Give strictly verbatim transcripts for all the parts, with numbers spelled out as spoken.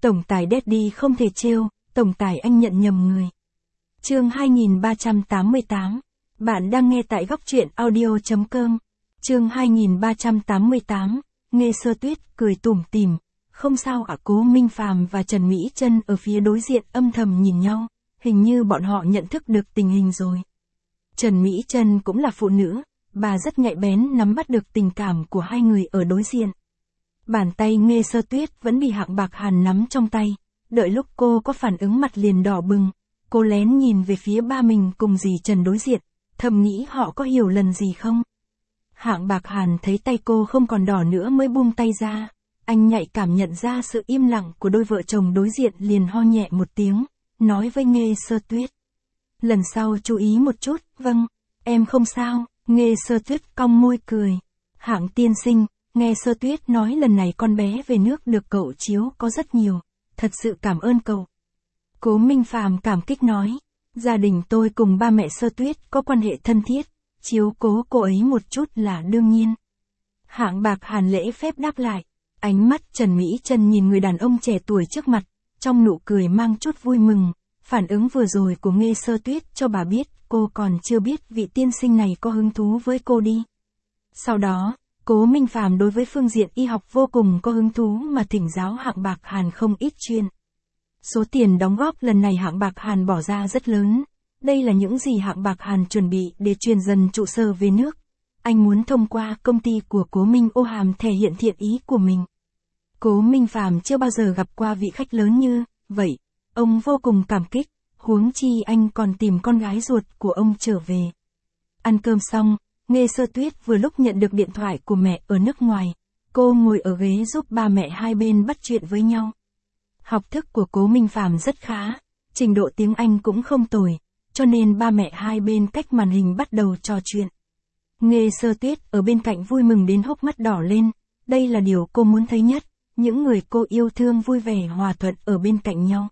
Tổng tài Daddy không thể trêu, tổng tài anh nhận nhầm người. Chương hai nghìn ba trăm tám mươi tám. Bạn đang nghe tại góc truyện audio chấm com. Chương hai nghìn ba trăm tám mươi tám. Nghe Sơ Tuyết cười tủm tỉm. Không sao ạ. Cố Minh Phàm và Trần Mỹ Trân ở phía đối diện âm thầm nhìn nhau, hình như bọn họ nhận thức được tình hình rồi. Trần Mỹ Trân cũng là phụ nữ, bà rất nhạy bén nắm bắt được tình cảm của hai người ở đối diện. Bàn tay Nghe Sơ Tuyết vẫn bị Hạng Bạc Hàn nắm trong tay, đợi lúc cô có phản ứng mặt liền đỏ bừng. Cô lén nhìn về phía ba mình cùng dì Trần đối diện, thầm nghĩ họ có hiểu lần gì không. Hạng Bạc Hàn thấy tay cô không còn đỏ nữa mới buông tay ra, anh nhạy cảm nhận ra sự im lặng của đôi vợ chồng đối diện liền ho nhẹ một tiếng, nói với Nghe Sơ Tuyết. Lần sau chú ý một chút, vâng, em không sao. Nghe Sơ Tuyết cong môi cười. Hạng tiên sinh, Nghe Sơ Tuyết nói lần này con bé về nước được cậu chiếu có rất nhiều, thật sự cảm ơn cậu. Cố Minh Phàm cảm kích nói, gia đình tôi cùng ba mẹ Sơ Tuyết có quan hệ thân thiết, chiếu cố cô ấy một chút là đương nhiên. Hạng Bạc Hàn lễ phép đáp lại, ánh mắt Trần Mỹ Trân nhìn người đàn ông trẻ tuổi trước mặt, trong nụ cười mang chút vui mừng, phản ứng vừa rồi của Nghe Sơ Tuyết cho bà biết cô còn chưa biết vị tiên sinh này có hứng thú với cô đi. Sau đó, Cố Minh Phàm đối với phương diện y học vô cùng có hứng thú mà thỉnh giáo Hạng Bạc Hàn không ít chuyện. Số tiền đóng góp lần này Hạng Bạc Hàn bỏ ra rất lớn, đây là những gì Hạng Bạc Hàn chuẩn bị để truyền dần trụ sở về nước. Anh muốn thông qua công ty của Cố Minh Ô Hàm thể hiện thiện ý của mình. Cố Minh Phàm chưa bao giờ gặp qua vị khách lớn như vậy, ông vô cùng cảm kích, huống chi anh còn tìm con gái ruột của ông trở về. Ăn cơm xong, Nghe Sơ Tuyết vừa lúc nhận được điện thoại của mẹ ở nước ngoài, cô ngồi ở ghế giúp ba mẹ hai bên bắt chuyện với nhau. Học thức của Cố Minh Phàm rất khá, trình độ tiếng Anh cũng không tồi, cho nên ba mẹ hai bên cách màn hình bắt đầu trò chuyện. Nghe Sơ Tuyết ở bên cạnh vui mừng đến hốc mắt đỏ lên, đây là điều cô muốn thấy nhất, những người cô yêu thương vui vẻ hòa thuận ở bên cạnh nhau.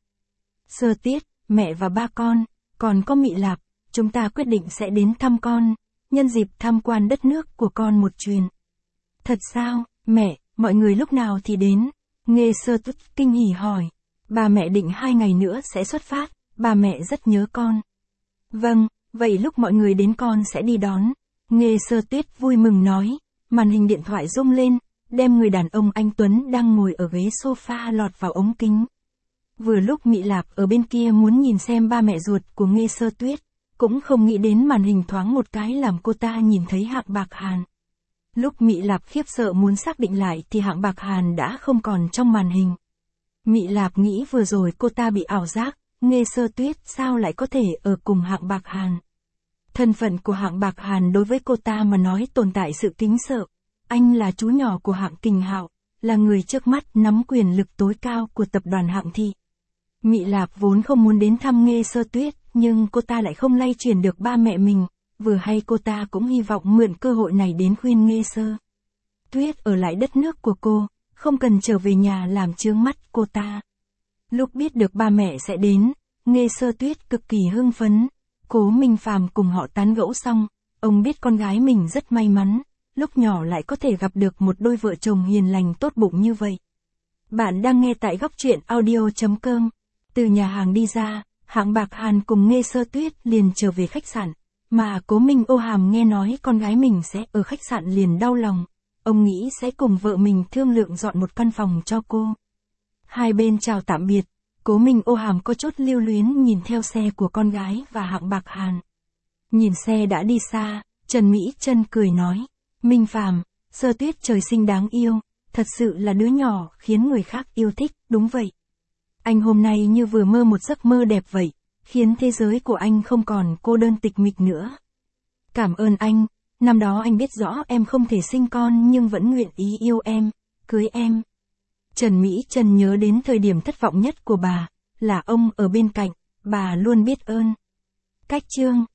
Sơ Tuyết, mẹ và ba con, còn có Mị Lạp, chúng ta quyết định sẽ đến thăm con, nhân dịp tham quan đất nước của con một chuyến. Thật sao, mẹ, mọi người lúc nào thì đến? Nghe Sơ Tuyết kinh hỉ hỏi. Ba mẹ định hai ngày nữa sẽ xuất phát, ba mẹ rất nhớ con. Vâng, vậy lúc mọi người đến con sẽ đi đón. Nghe Sơ Tuyết vui mừng nói, màn hình điện thoại rung lên, đem người đàn ông anh Tuấn đang ngồi ở ghế sofa lọt vào ống kính. Vừa lúc Mị Lạp ở bên kia muốn nhìn xem ba mẹ ruột của Nghe Sơ Tuyết, cũng không nghĩ đến màn hình thoáng một cái làm cô ta nhìn thấy Hạng Bạc Hàn. Lúc Mị Lạp khiếp sợ muốn xác định lại thì Hạng Bạc Hàn đã không còn trong màn hình. Mị Lạp nghĩ vừa rồi cô ta bị ảo giác, Nghe Sơ Tuyết sao lại có thể ở cùng Hạng Bạc Hàn. Thân phận của Hạng Bạc Hàn đối với cô ta mà nói tồn tại sự kính sợ. Anh là chú nhỏ của Hạng Kình Hạo, là người trước mắt nắm quyền lực tối cao của tập đoàn Hạng Thị. Mị Lạp vốn không muốn đến thăm Nghe Sơ Tuyết, nhưng cô ta lại không lay chuyển được ba mẹ mình, vừa hay cô ta cũng hy vọng mượn cơ hội này đến khuyên Nghe Sơ Tuyết ở lại đất nước của cô, không cần trở về nhà làm chướng mắt cô ta. Lúc biết được ba mẹ sẽ đến, Nghe Sơ Tuyết cực kỳ hưng phấn. Cố Minh Phàm cùng họ tán gẫu xong, ông biết con gái mình rất may mắn, lúc nhỏ lại có thể gặp được một đôi vợ chồng hiền lành tốt bụng như vậy. Bạn đang nghe tại góc truyện audio chấm com. Từ nhà hàng đi ra, Hạng Bạc Hàn cùng Nghe Sơ Tuyết liền trở về khách sạn, mà Cố Minh Ô Hàm nghe nói con gái mình sẽ ở khách sạn liền đau lòng, ông nghĩ sẽ cùng vợ mình thương lượng dọn một căn phòng cho cô. Hai bên chào tạm biệt, Cố Minh Ô Hàm có chút lưu luyến nhìn theo xe của con gái và Hạng Bạc Hàn. Nhìn xe đã đi xa, Trần Mỹ Trân cười nói, Minh Phàm, Sơ Tuyết trời sinh đáng yêu, thật sự là đứa nhỏ khiến người khác yêu thích, đúng vậy. Anh hôm nay như vừa mơ một giấc mơ đẹp vậy, khiến thế giới của anh không còn cô đơn tịch mịch nữa. Cảm ơn anh, năm đó anh biết rõ em không thể sinh con nhưng vẫn nguyện ý yêu em, cưới em. Trần Mỹ Trân nhớ đến thời điểm thất vọng nhất của bà, là ông ở bên cạnh, bà luôn biết ơn. Cách chương